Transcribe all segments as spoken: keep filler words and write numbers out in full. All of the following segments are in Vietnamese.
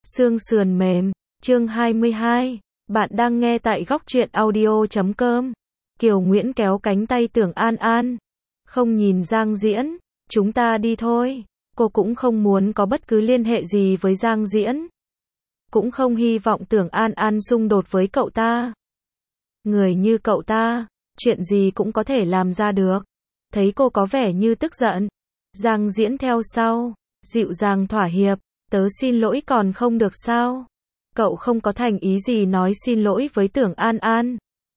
Xương sườn mềm, chương hai mươi hai. Bạn đang nghe tại góc truyện audio chấm com. Kiều Nguyễn kéo cánh tay Tưởng An An. Không nhìn Giang Diễn, chúng ta đi thôi. Cô cũng không muốn có bất cứ liên hệ gì với Giang Diễn. Cũng không hy vọng Tưởng An An xung đột với cậu ta. Người như cậu ta, chuyện gì cũng có thể làm ra được. Thấy cô có vẻ như tức giận. Giang Diễn theo sau, dịu dàng thỏa hiệp. Tớ xin lỗi còn không được sao? Cậu không có thành ý gì nói xin lỗi với Tưởng An An.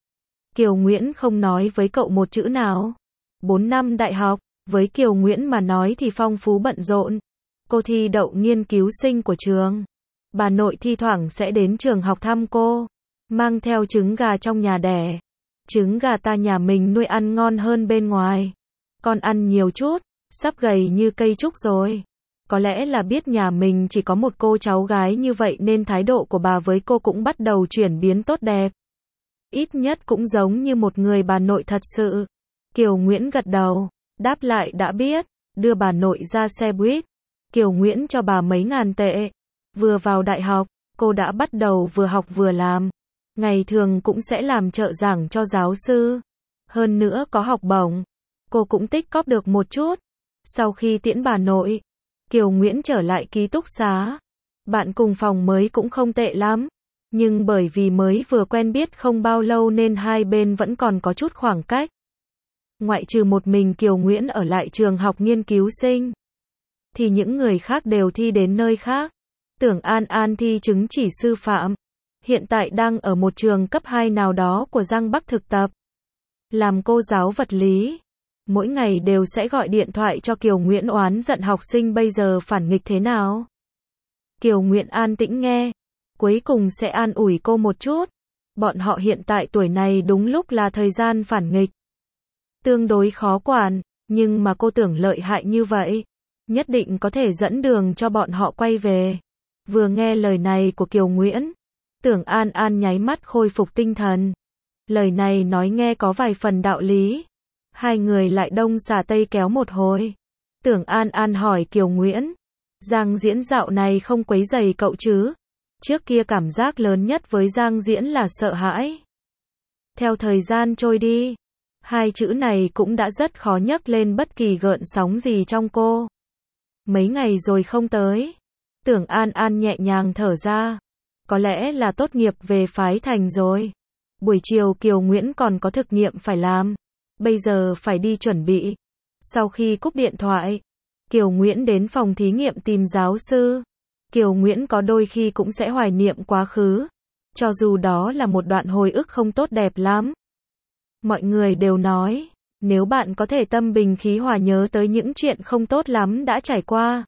Kiều Nguyễn không nói với cậu một chữ nào. Bốn năm đại học, với Kiều Nguyễn mà nói thì phong phú bận rộn. Cô thi đậu nghiên cứu sinh của trường. Bà nội thi thoảng sẽ đến trường học thăm cô. Mang theo trứng gà trong nhà đẻ. Trứng gà ta nhà mình nuôi ăn ngon hơn bên ngoài. Con ăn nhiều chút, sắp gầy như cây trúc rồi. Có lẽ là biết nhà mình chỉ có một cô cháu gái như vậy nên thái độ của bà với cô cũng bắt đầu chuyển biến tốt đẹp. Ít nhất cũng giống như một người bà nội thật sự. Kiều Nguyễn gật đầu, đáp lại đã biết, đưa bà nội ra xe buýt. Kiều Nguyễn cho bà mấy ngàn tệ. Vừa vào đại học, cô đã bắt đầu vừa học vừa làm. Ngày thường cũng sẽ làm trợ giảng cho giáo sư. Hơn nữa có học bổng. Cô cũng tích cóp được một chút. Sau khi tiễn bà nội, Kiều Nguyễn trở lại ký túc xá. Bạn cùng phòng mới cũng không tệ lắm. Nhưng bởi vì mới vừa quen biết không bao lâu nên hai bên vẫn còn có chút khoảng cách. Ngoại trừ một mình Kiều Nguyễn ở lại trường học nghiên cứu sinh. Thì những người khác đều thi đến nơi khác. Tưởng An An thi chứng chỉ sư phạm. Hiện tại đang ở một trường cấp hai nào đó của Giang Bắc thực tập. Làm cô giáo vật lý. Mỗi ngày đều sẽ gọi điện thoại cho Kiều Nguyễn oán giận học sinh bây giờ phản nghịch thế nào. Kiều Nguyễn an tĩnh nghe. Cuối cùng sẽ an ủi cô một chút. Bọn họ hiện tại tuổi này đúng lúc là thời gian phản nghịch. Tương đối khó quản, nhưng mà cô tưởng lợi hại như vậy. Nhất định có thể dẫn đường cho bọn họ quay về. Vừa nghe lời này của Kiều Nguyễn, Tưởng An An nháy mắt khôi phục tinh thần. Lời này nói nghe có vài phần đạo lý. Hai người lại đông xà tây kéo một hồi. Tưởng An An hỏi Kiều Nguyễn. Giang Diễn dạo này không quấy rầy cậu chứ? Trước kia cảm giác lớn nhất với Giang Diễn là sợ hãi. Theo thời gian trôi đi, hai chữ này cũng đã rất khó nhấc lên bất kỳ gợn sóng gì trong cô. Mấy ngày rồi không tới. Tưởng An An nhẹ nhàng thở ra. Có lẽ là tốt nghiệp về phái thành rồi. Buổi chiều Kiều Nguyễn còn có thực nghiệm phải làm. Bây giờ phải đi chuẩn bị. Sau khi cúp điện thoại, Kiều Nguyễn đến phòng thí nghiệm tìm giáo sư. Kiều Nguyễn có đôi khi cũng sẽ hoài niệm quá khứ. Cho dù đó là một đoạn hồi ức không tốt đẹp lắm. Mọi người đều nói, nếu bạn có thể tâm bình khí hòa nhớ tới những chuyện không tốt lắm đã trải qua.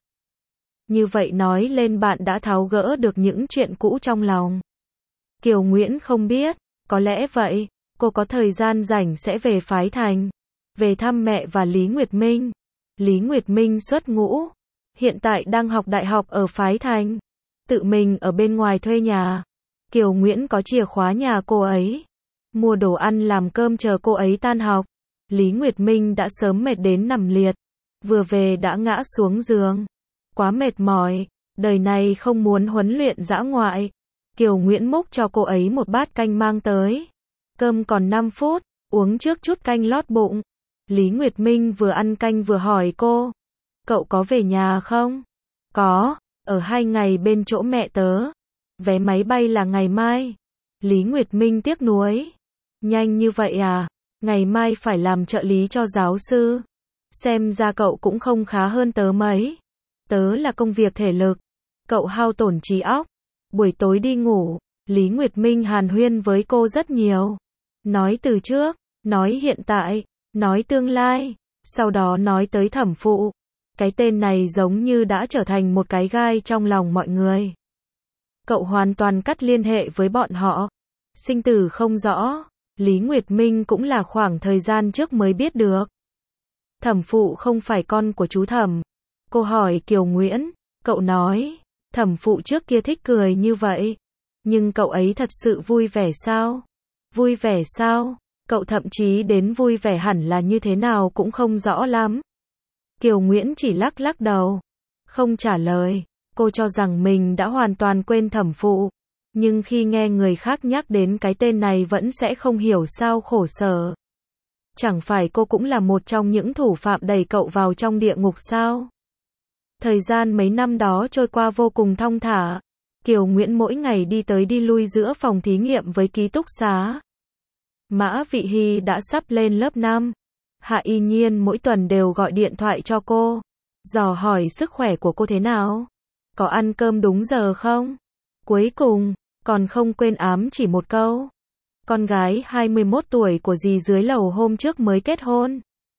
Như vậy nói lên bạn đã tháo gỡ được những chuyện cũ trong lòng. Kiều Nguyễn không biết, có lẽ vậy. Cô có thời gian rảnh sẽ về phái thành. Về thăm mẹ và Lý Nguyệt Minh. Lý Nguyệt Minh xuất ngũ. Hiện tại đang học đại học ở phái thành. Tự mình ở bên ngoài thuê nhà. Kiều Nguyễn có chìa khóa nhà cô ấy. Mua đồ ăn làm cơm chờ cô ấy tan học. Lý Nguyệt Minh đã sớm mệt đến nằm liệt. Vừa về đã ngã xuống giường. Quá mệt mỏi. Đời này không muốn huấn luyện dã ngoại. Kiều Nguyễn múc cho cô ấy một bát canh mang tới. Cơm còn năm phút, uống trước chút canh lót bụng. Lý Nguyệt Minh vừa ăn canh vừa hỏi cô. Cậu có về nhà không? Có, ở hai ngày bên chỗ mẹ tớ. Vé máy bay là ngày mai. Lý Nguyệt Minh tiếc nuối. Nhanh như vậy à? Ngày mai phải làm trợ lý cho giáo sư. Xem ra cậu cũng không khá hơn tớ mấy. Tớ là công việc thể lực. Cậu hao tổn trí óc. Buổi tối đi ngủ. Lý Nguyệt Minh hàn huyên với cô rất nhiều. Nói từ trước, nói hiện tại, nói tương lai, sau đó nói tới thẩm phụ. Cái tên này giống như đã trở thành một cái gai trong lòng mọi người. Cậu hoàn toàn cắt liên hệ với bọn họ. Sinh tử không rõ. Lý Nguyệt Minh cũng là khoảng thời gian trước mới biết được. Thẩm phụ không phải con của chú Thẩm. Cô hỏi Kiều Nguyễn. Cậu nói, thẩm phụ trước kia thích cười như vậy. Nhưng cậu ấy thật sự vui vẻ sao? Vui vẻ sao? Cậu thậm chí đến vui vẻ hẳn là như thế nào cũng không rõ lắm. Kiều Nguyễn chỉ lắc lắc đầu. Không trả lời. Cô cho rằng mình đã hoàn toàn quên thẩm phụ, nhưng khi nghe người khác nhắc đến cái tên này vẫn sẽ không hiểu sao khổ sở. Chẳng phải cô cũng là một trong những thủ phạm đẩy cậu vào trong địa ngục sao? Thời gian mấy năm đó trôi qua vô cùng thong thả. Kiều Nguyễn mỗi ngày đi tới đi lui giữa phòng thí nghiệm với ký túc xá. Mã Vị Hy đã sắp lên lớp năm. Hạ Y Nhiên mỗi tuần đều gọi điện thoại cho cô, dò hỏi sức khỏe của cô thế nào, có ăn cơm đúng giờ không. Cuối cùng, còn không quên ám chỉ một câu. Con gái hai mươi mốt tuổi của dì dưới lầu hôm trước mới kết hôn.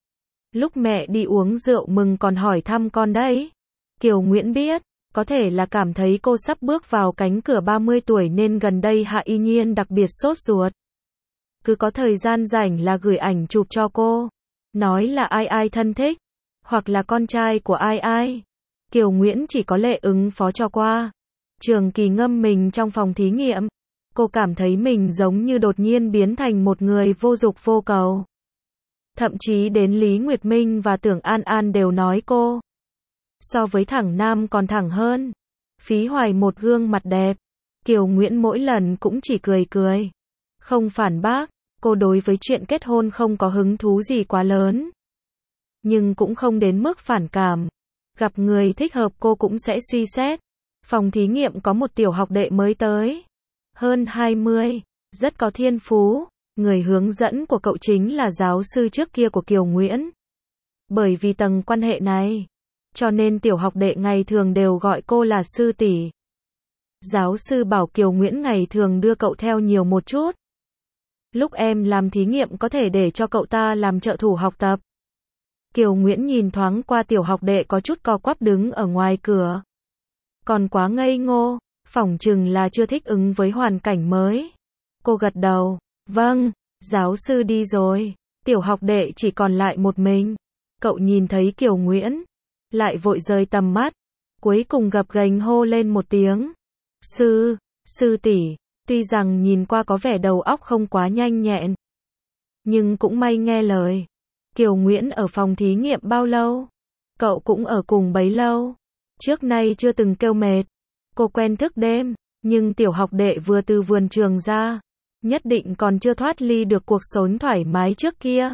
Lúc mẹ đi uống rượu mừng còn hỏi thăm con đấy. Kiều Nguyễn biết, có thể là cảm thấy cô sắp bước vào cánh cửa ba mươi tuổi nên gần đây Hạ Y Nhiên đặc biệt sốt ruột. Cứ có thời gian rảnh là gửi ảnh chụp cho cô, nói là ai ai thân thích, hoặc là con trai của ai ai. Kiều Nguyễn chỉ có lệ ứng phó cho qua. Trường Kỳ ngâm mình trong phòng thí nghiệm. Cô cảm thấy mình giống như đột nhiên biến thành một người vô dục vô cầu. Thậm chí đến Lý Nguyệt Minh và Tưởng An An đều nói cô so với thẳng nam còn thẳng hơn. Phí hoài một gương mặt đẹp. Kiều Nguyễn mỗi lần cũng chỉ cười cười, không phản bác. Cô đối với chuyện kết hôn không có hứng thú gì quá lớn, nhưng cũng không đến mức phản cảm. Gặp người thích hợp cô cũng sẽ suy xét. Phòng thí nghiệm có một tiểu học đệ mới tới, hơn hai mươi, rất có thiên phú. Người hướng dẫn của cậu chính là giáo sư trước kia của Kiều Nguyễn. Bởi vì tầng quan hệ này, cho nên tiểu học đệ ngày thường đều gọi cô là sư tỷ. Giáo sư bảo Kiều Nguyễn ngày thường đưa cậu theo nhiều một chút. Lúc em làm thí nghiệm có thể để cho cậu ta làm trợ thủ học tập. Kiều Nguyễn nhìn thoáng qua tiểu học đệ có chút co quắp đứng ở ngoài cửa. Còn quá ngây ngô, phỏng chừng là chưa thích ứng với hoàn cảnh mới. Cô gật đầu, vâng, giáo sư đi rồi. Tiểu học đệ chỉ còn lại một mình. Cậu nhìn thấy Kiều Nguyễn, lại vội rời tầm mắt. Cuối cùng gập ghềnh hô lên một tiếng. Sư, sư tỷ. Tuy rằng nhìn qua có vẻ đầu óc không quá nhanh nhẹn, nhưng cũng may nghe lời. Kiều Nguyễn ở phòng thí nghiệm bao lâu? Cậu cũng ở cùng bấy lâu. Trước nay chưa từng kêu mệt. Cô quen thức đêm, nhưng tiểu học đệ vừa từ vườn trường ra, nhất định còn chưa thoát ly được cuộc sống thoải mái trước kia.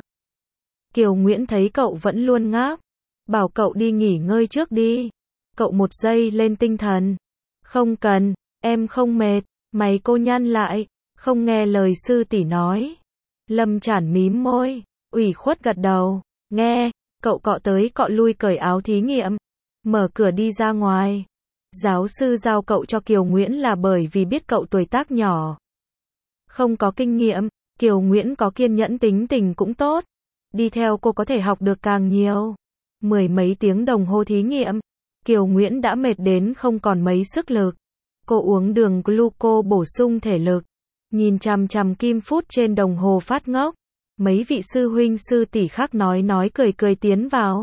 Kiều Nguyễn thấy cậu vẫn luôn ngáp, bảo cậu đi nghỉ ngơi trước đi. Cậu một giây lên tinh thần. Không cần, em không mệt. Mày cô nhăn lại, không nghe lời sư tỷ nói. Lâm Chản mím môi, ủy khuất gật đầu. Nghe, cậu cọ tới cọ lui cởi áo thí nghiệm, mở cửa đi ra ngoài. Giáo sư giao cậu cho Kiều Nguyễn là bởi vì biết cậu tuổi tác nhỏ, không có kinh nghiệm. Kiều Nguyễn có kiên nhẫn, tính tình cũng tốt. Đi theo cô có thể học được càng nhiều. Mười mấy tiếng đồng hồ thí nghiệm, Kiều Nguyễn đã mệt đến không còn mấy sức lực. Cô uống đường gluco bổ sung thể lực, nhìn chằm chằm kim phút trên đồng hồ phát ngốc. Mấy vị sư huynh sư tỷ khác nói nói cười cười tiến vào.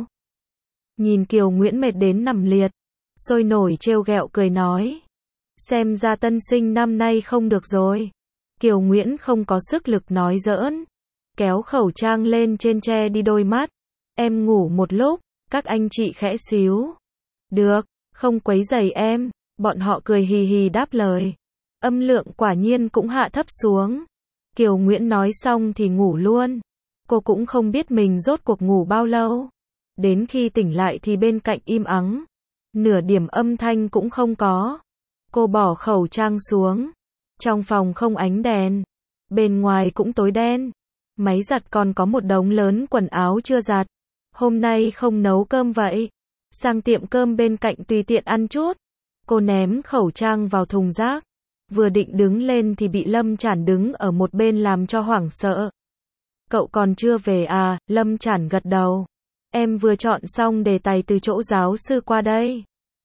Nhìn Kiều Nguyễn mệt đến nằm liệt, sôi nổi trêu ghẹo cười nói. Xem ra tân sinh năm nay không được rồi. Kiều Nguyễn không có sức lực nói giỡn, kéo khẩu trang lên trên che đi đôi mắt. Em ngủ một lúc, các anh chị khẽ xíu. Được, không quấy rầy em. Bọn họ cười hì hì đáp lời. Âm lượng quả nhiên cũng hạ thấp xuống. Kiều Nguyễn nói xong thì ngủ luôn. Cô cũng không biết mình rốt cuộc ngủ bao lâu. Đến khi tỉnh lại thì bên cạnh im ắng, nửa điểm âm thanh cũng không có. Cô bỏ khẩu trang xuống. Trong phòng không ánh đèn, bên ngoài cũng tối đen. Máy giặt còn có một đống lớn quần áo chưa giặt. Hôm nay không nấu cơm vậy. Sang tiệm cơm bên cạnh tùy tiện ăn chút. Cô ném khẩu trang vào thùng rác. Vừa định đứng lên thì bị Lâm Chản đứng ở một bên làm cho hoảng sợ. Cậu còn chưa về à? Lâm Chản gật đầu. Em vừa chọn xong đề tài từ chỗ giáo sư qua đây.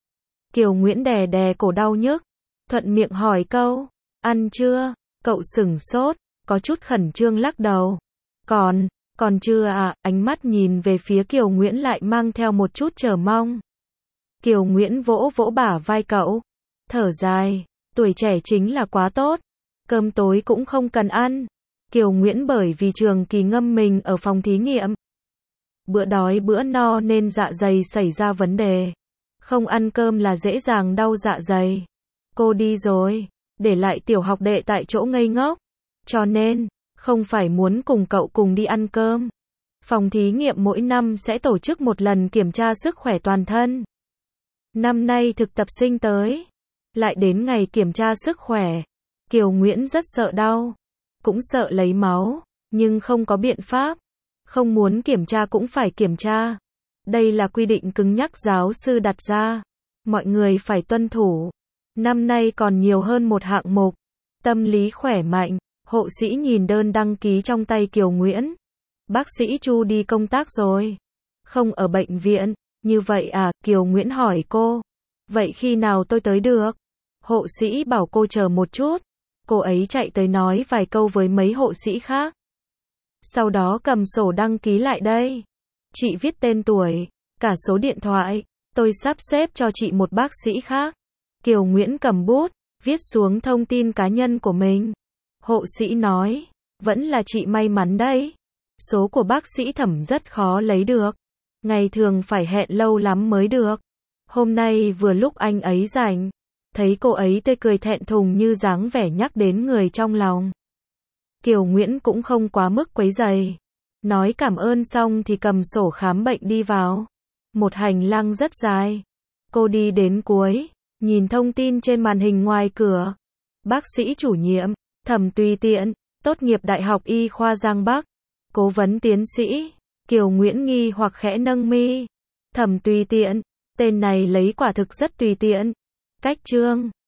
Kiều Nguyễn đè đè cổ đau nhức, thuận miệng hỏi câu. Ăn chưa? Cậu sửng sốt, có chút khẩn trương lắc đầu. Còn, còn chưa à? Ánh mắt nhìn về phía Kiều Nguyễn lại mang theo một chút chờ mong. Kiều Nguyễn vỗ vỗ bả vai cậu, thở dài, tuổi trẻ chính là quá tốt, cơm tối cũng không cần ăn. Kiều Nguyễn bởi vì Trường Kỳ ngâm mình ở phòng thí nghiệm, bữa đói bữa no nên dạ dày xảy ra vấn đề, Không ăn cơm là dễ dàng đau dạ dày. Cô đi rồi, để lại tiểu học đệ tại chỗ ngây ngốc. Cho nên, không phải muốn cùng cậu cùng đi ăn cơm. Phòng thí nghiệm mỗi năm sẽ tổ chức một lần kiểm tra sức khỏe toàn thân. Năm nay thực tập sinh tới, lại đến ngày kiểm tra sức khỏe. Kiều Nguyễn rất sợ đau, cũng sợ lấy máu, nhưng không có biện pháp. Không muốn kiểm tra cũng phải kiểm tra. Đây là quy định cứng nhắc giáo sư đặt ra. Mọi người phải tuân thủ. Năm nay còn nhiều hơn một hạng mục. Tâm lý khỏe mạnh. Hộ sĩ nhìn đơn đăng ký trong tay Kiều Nguyễn. Bác sĩ Chu đi công tác rồi. Không ở bệnh viện. Như vậy à, Kiều Nguyễn hỏi cô. Vậy khi nào tôi tới được? Hộ sĩ bảo cô chờ một chút. Cô ấy chạy tới nói vài câu với mấy hộ sĩ khác. Sau đó cầm sổ đăng ký lại đây. Chị viết tên tuổi, cả số điện thoại. Tôi sắp xếp cho chị một bác sĩ khác. Kiều Nguyễn cầm bút, viết xuống thông tin cá nhân của mình. Hộ sĩ nói, vẫn là chị may mắn đấy. Số của bác sĩ Thẩm rất khó lấy được. Ngày thường phải hẹn lâu lắm mới được. Hôm nay vừa lúc anh ấy rảnh. Thấy cô ấy tươi cười thẹn thùng như dáng vẻ nhắc đến người trong lòng. Kiều Nguyễn cũng không quá mức quấy rầy. Nói cảm ơn xong thì cầm sổ khám bệnh đi vào. Một hành lang rất dài. Cô đi đến cuối, nhìn thông tin trên màn hình ngoài cửa. Bác sĩ chủ nhiệm, Thẩm Tùy Tiện, tốt nghiệp Đại học Y khoa Giang Bắc. Cố vấn tiến sĩ. Kiều Nguyễn nghi hoặc khẽ nâng mi. Thẩm Tùy Tiện, tên này lấy quả thực rất tùy tiện. Cách chương